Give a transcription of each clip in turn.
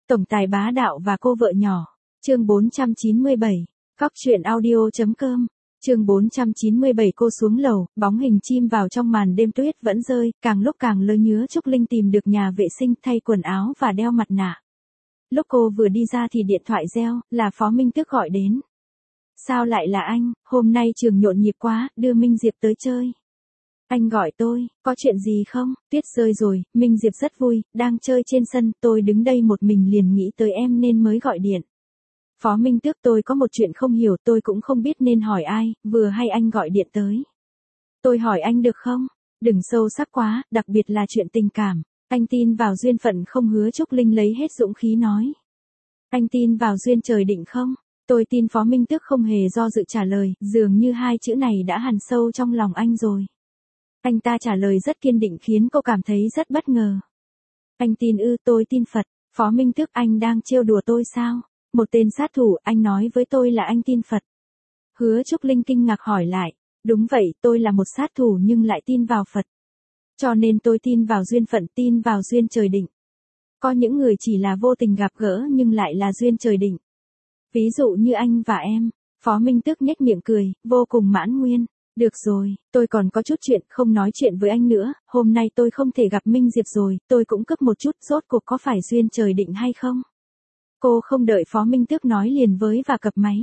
Tổng tài bá đạo và cô vợ nhỏ. Chương 497. Cóc truyện audio.com. Chương 497. Cô xuống lầu, bóng hình chim vào trong màn đêm tuyết vẫn rơi, càng lúc càng lơ nhứa. Trúc Linh tìm được nhà vệ sinh, thay quần áo và đeo mặt nạ. Lúc cô vừa đi ra thì điện thoại reo, là Phó Minh Tước gọi đến. Sao lại là anh, hôm nay trường nhộn nhịp quá, đưa Minh Diệp tới chơi. Anh gọi tôi, có chuyện gì không? Tuyết rơi rồi, Minh Diệp rất vui, đang chơi trên sân, tôi đứng đây một mình liền nghĩ tới em nên mới gọi điện. Phó Minh Tước, tôi có một chuyện không hiểu, tôi cũng không biết nên hỏi ai, vừa hay anh gọi điện tới. Tôi hỏi anh được không? Đừng sâu sắc quá, đặc biệt là chuyện tình cảm. Anh tin vào duyên phận không? Hứa Trúc Linh lấy hết dũng khí nói. Anh tin vào duyên trời định không? Tôi tin. Phó Minh Tước không hề do dự trả lời, dường như hai chữ này đã hằn sâu trong lòng anh rồi. Anh ta trả lời rất kiên định khiến cô cảm thấy rất bất ngờ. Anh tin ư? Tôi tin Phật. Phó Minh Tước, anh đang trêu đùa tôi sao? Một tên sát thủ, anh nói với tôi là anh tin Phật. Hứa Trúc Linh kinh ngạc hỏi lại. Đúng vậy, tôi là một sát thủ nhưng lại tin vào Phật. Cho nên tôi tin vào duyên phận, tin vào duyên trời định. Có những người chỉ là vô tình gặp gỡ nhưng lại là duyên trời định. Ví dụ như anh và em. Phó Minh Tước nhếch miệng cười, vô cùng mãn nguyên. Được rồi, tôi còn có chút chuyện, không nói chuyện với anh nữa, hôm nay tôi không thể gặp Minh Diệp rồi, tôi cũng cấp một chút, rốt cuộc có phải duyên trời định hay không? Cô không đợi Phó Minh Tước nói liền với và cập máy.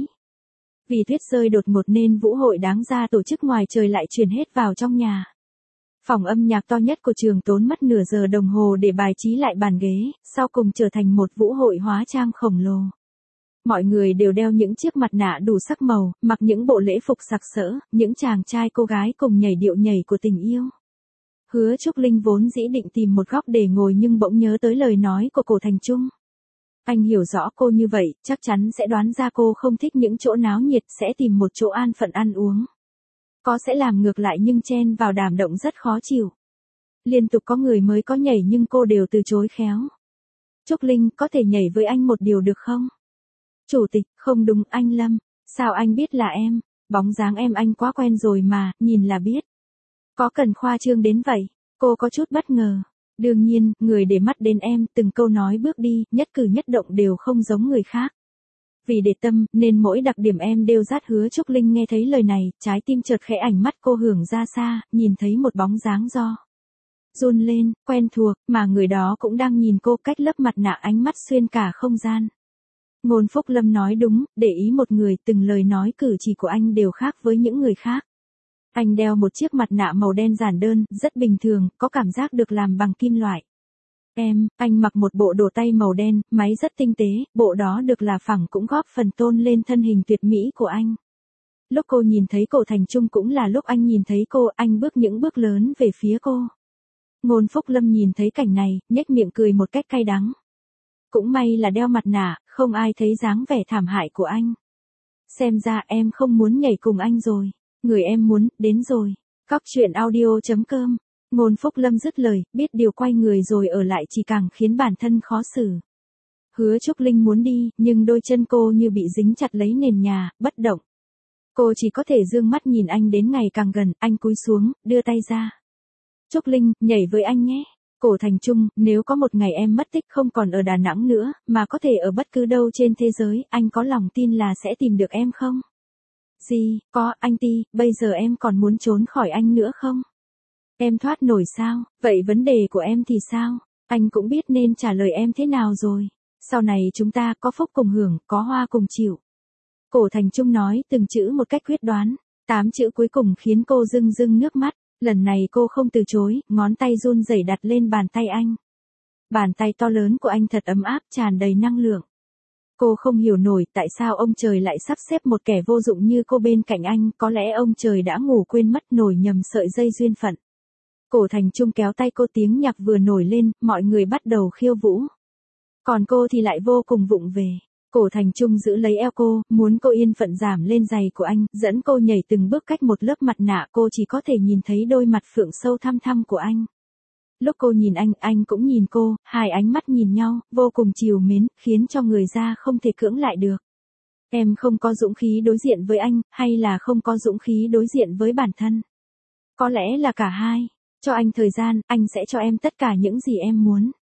Vì tuyết rơi đột ngột nên vũ hội đáng ra tổ chức ngoài trời lại truyền hết vào trong nhà. Phòng âm nhạc to nhất của trường tốn mất nửa giờ đồng hồ để bài trí lại bàn ghế, sau cùng trở thành một vũ hội hóa trang khổng lồ. Mọi người đều đeo những chiếc mặt nạ đủ sắc màu, mặc những bộ lễ phục sặc sỡ, những chàng trai cô gái cùng nhảy điệu nhảy của tình yêu. Hứa Trúc Linh vốn dĩ định tìm một góc để ngồi nhưng bỗng nhớ tới lời nói của Cổ Thành Trung. Anh hiểu rõ cô như vậy, chắc chắn sẽ đoán ra cô không thích những chỗ náo nhiệt, sẽ tìm một chỗ an phận ăn uống. Có sẽ làm ngược lại nhưng chen vào đàm động rất khó chịu. Liên tục có người mới có nhảy nhưng cô đều từ chối khéo. Trúc Linh, có thể nhảy với anh một điều được không? Chủ tịch, không đúng, anh Lâm. Sao anh biết là em? Bóng dáng em anh quá quen rồi mà, nhìn là biết. Có cần khoa trương đến vậy? Cô có chút bất ngờ. Đương nhiên, người để mắt đến em, từng câu nói bước đi, nhất cử nhất động đều không giống người khác. Vì để tâm, nên mỗi đặc điểm em đều dát. Hứa Trúc Linh nghe thấy lời này, trái tim chợt khẽ, ánh mắt cô hưởng ra xa, nhìn thấy một bóng dáng run lên, quen thuộc, mà người đó cũng đang nhìn cô cách lớp mặt nạ, ánh mắt xuyên cả không gian. Ngôn Phúc Lâm nói đúng, để ý một người, từng lời nói cử chỉ của anh đều khác với những người khác. Anh đeo một chiếc mặt nạ màu đen giản đơn, rất bình thường, có cảm giác được làm bằng kim loại. Anh mặc một bộ đồ tay màu đen, máy rất tinh tế, bộ đó được là phẳng cũng góp phần tôn lên thân hình tuyệt mỹ của anh. Lúc cô nhìn thấy Cổ Thành Trung cũng là lúc anh nhìn thấy cô, anh bước những bước lớn về phía cô. Ngôn Phúc Lâm nhìn thấy cảnh này, nhếch miệng cười một cách cay đắng. Cũng may là đeo mặt nạ, không ai thấy dáng vẻ thảm hại của anh. Xem ra em không muốn nhảy cùng anh rồi. Người em muốn, đến rồi. Cóc truyện audio.com. Ngôn Phúc Lâm dứt lời, biết điều quay người rồi ở lại chỉ càng khiến bản thân khó xử. Hứa Trúc Linh muốn đi, nhưng đôi chân cô như bị dính chặt lấy nền nhà, bất động. Cô chỉ có thể dương mắt nhìn anh đến ngày càng gần, anh cúi xuống, đưa tay ra. Trúc Linh, nhảy với anh nhé. Cổ Thành Trung, nếu có một ngày em mất tích không còn ở Đà Nẵng nữa, mà có thể ở bất cứ đâu trên thế giới, anh có lòng tin là sẽ tìm được em không? Gì, có, anh Ti, bây giờ em còn muốn trốn khỏi anh nữa không? Em thoát nổi sao? Vậy vấn đề của em thì sao? Anh cũng biết nên trả lời em thế nào rồi. Sau này chúng ta có phúc cùng hưởng, có hoa cùng chịu. Cổ Thành Trung nói từng chữ một cách quyết đoán. 8 chữ cuối cùng khiến cô rưng rưng nước mắt. Lần này cô không từ chối, ngón tay run rẩy đặt lên bàn tay anh. Bàn tay to lớn của anh thật ấm áp, tràn đầy năng lượng. Cô không hiểu nổi tại sao ông trời lại sắp xếp một kẻ vô dụng như cô bên cạnh anh, có lẽ ông trời đã ngủ quên mất, nổi nhầm sợi dây duyên phận. Cổ Thành Trung kéo tay cô, tiếng nhạc vừa nổi lên, mọi người bắt đầu khiêu vũ. Còn cô thì lại vô cùng vụng về. Cổ Thành Trung giữ lấy eo cô, muốn cô yên phận giảm lên giày của anh, dẫn cô nhảy từng bước cách một lớp mặt nạ, cô chỉ có thể nhìn thấy đôi mặt phượng sâu thăm thăm của anh. Lúc cô nhìn anh cũng nhìn cô, hai ánh mắt nhìn nhau, vô cùng trìu mến, khiến cho người ta không thể cưỡng lại được. Em không có dũng khí đối diện với anh, hay là không có dũng khí đối diện với bản thân? Có lẽ là cả hai. Cho anh thời gian, anh sẽ cho em tất cả những gì em muốn.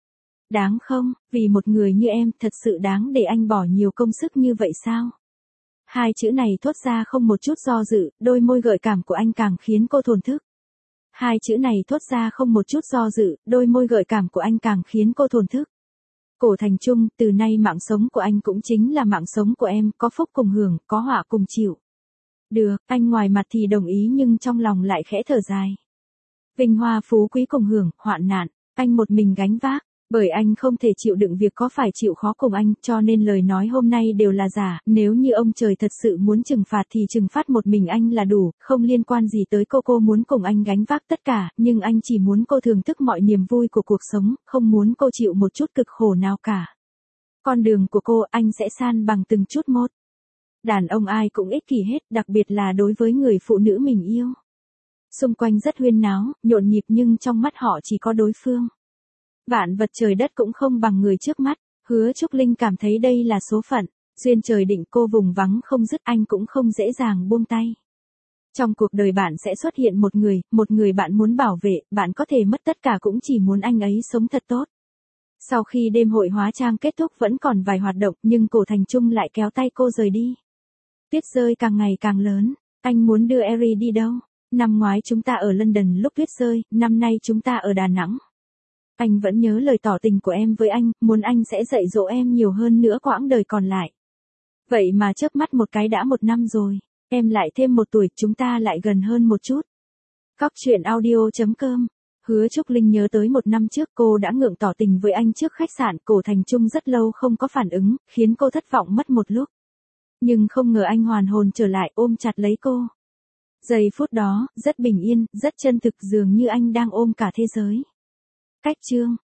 Đáng không, vì một người như em thật sự đáng để anh bỏ nhiều công sức như vậy sao? Hai chữ này thốt ra không một chút do dự, đôi môi gợi cảm của anh càng khiến cô thổn thức. Hai chữ này thốt ra không một chút do dự, đôi môi gợi cảm của anh càng khiến cô thổn thức. Cổ Thành Trung, từ nay mạng sống của anh cũng chính là mạng sống của em, có phúc cùng hưởng, có họa cùng chịu. Được, anh ngoài mặt thì đồng ý nhưng trong lòng lại khẽ thở dài. Vinh hoa phú quý cùng hưởng, hoạn nạn, anh một mình gánh vác. Bởi anh không thể chịu đựng việc có phải chịu khó cùng anh, cho nên lời nói hôm nay đều là giả, nếu như ông trời thật sự muốn trừng phạt thì trừng phạt một mình anh là đủ, không liên quan gì tới cô muốn cùng anh gánh vác tất cả, nhưng anh chỉ muốn cô thưởng thức mọi niềm vui của cuộc sống, không muốn cô chịu một chút cực khổ nào cả. Con đường của cô anh sẽ san bằng từng chút một. Đàn ông ai cũng ích kỷ hết, đặc biệt là đối với người phụ nữ mình yêu. Xung quanh rất huyên náo, nhộn nhịp nhưng trong mắt họ chỉ có đối phương. Vạn vật trời đất cũng không bằng người trước mắt, Hứa Trúc Linh cảm thấy đây là số phận, duyên trời định cô vùng vắng không dứt anh cũng không dễ dàng buông tay. Trong cuộc đời bạn sẽ xuất hiện một người bạn muốn bảo vệ, bạn có thể mất tất cả cũng chỉ muốn anh ấy sống thật tốt. Sau khi đêm hội hóa trang kết thúc vẫn còn vài hoạt động nhưng Cổ Thành Trung lại kéo tay cô rời đi. Tuyết rơi càng ngày càng lớn, anh muốn đưa Eri đi đâu? Năm ngoái chúng ta ở London lúc tuyết rơi, năm nay chúng ta ở Đà Nẵng. Anh vẫn nhớ lời tỏ tình của em với anh, muốn anh sẽ dạy dỗ em nhiều hơn nữa quãng đời còn lại. Vậy mà chớp mắt một cái đã 1 năm rồi, em lại thêm 1 tuổi, chúng ta lại gần hơn một chút. Cóc truyện audio.com. Hứa Trúc Linh nhớ tới 1 năm trước cô đã ngượng tỏ tình với anh trước khách sạn, Cổ Thành Trung rất lâu không có phản ứng, khiến cô thất vọng mất một lúc. Nhưng không ngờ anh hoàn hồn trở lại ôm chặt lấy cô. Giây phút đó, rất bình yên, rất chân thực dường như anh đang ôm cả thế giới. Cách chương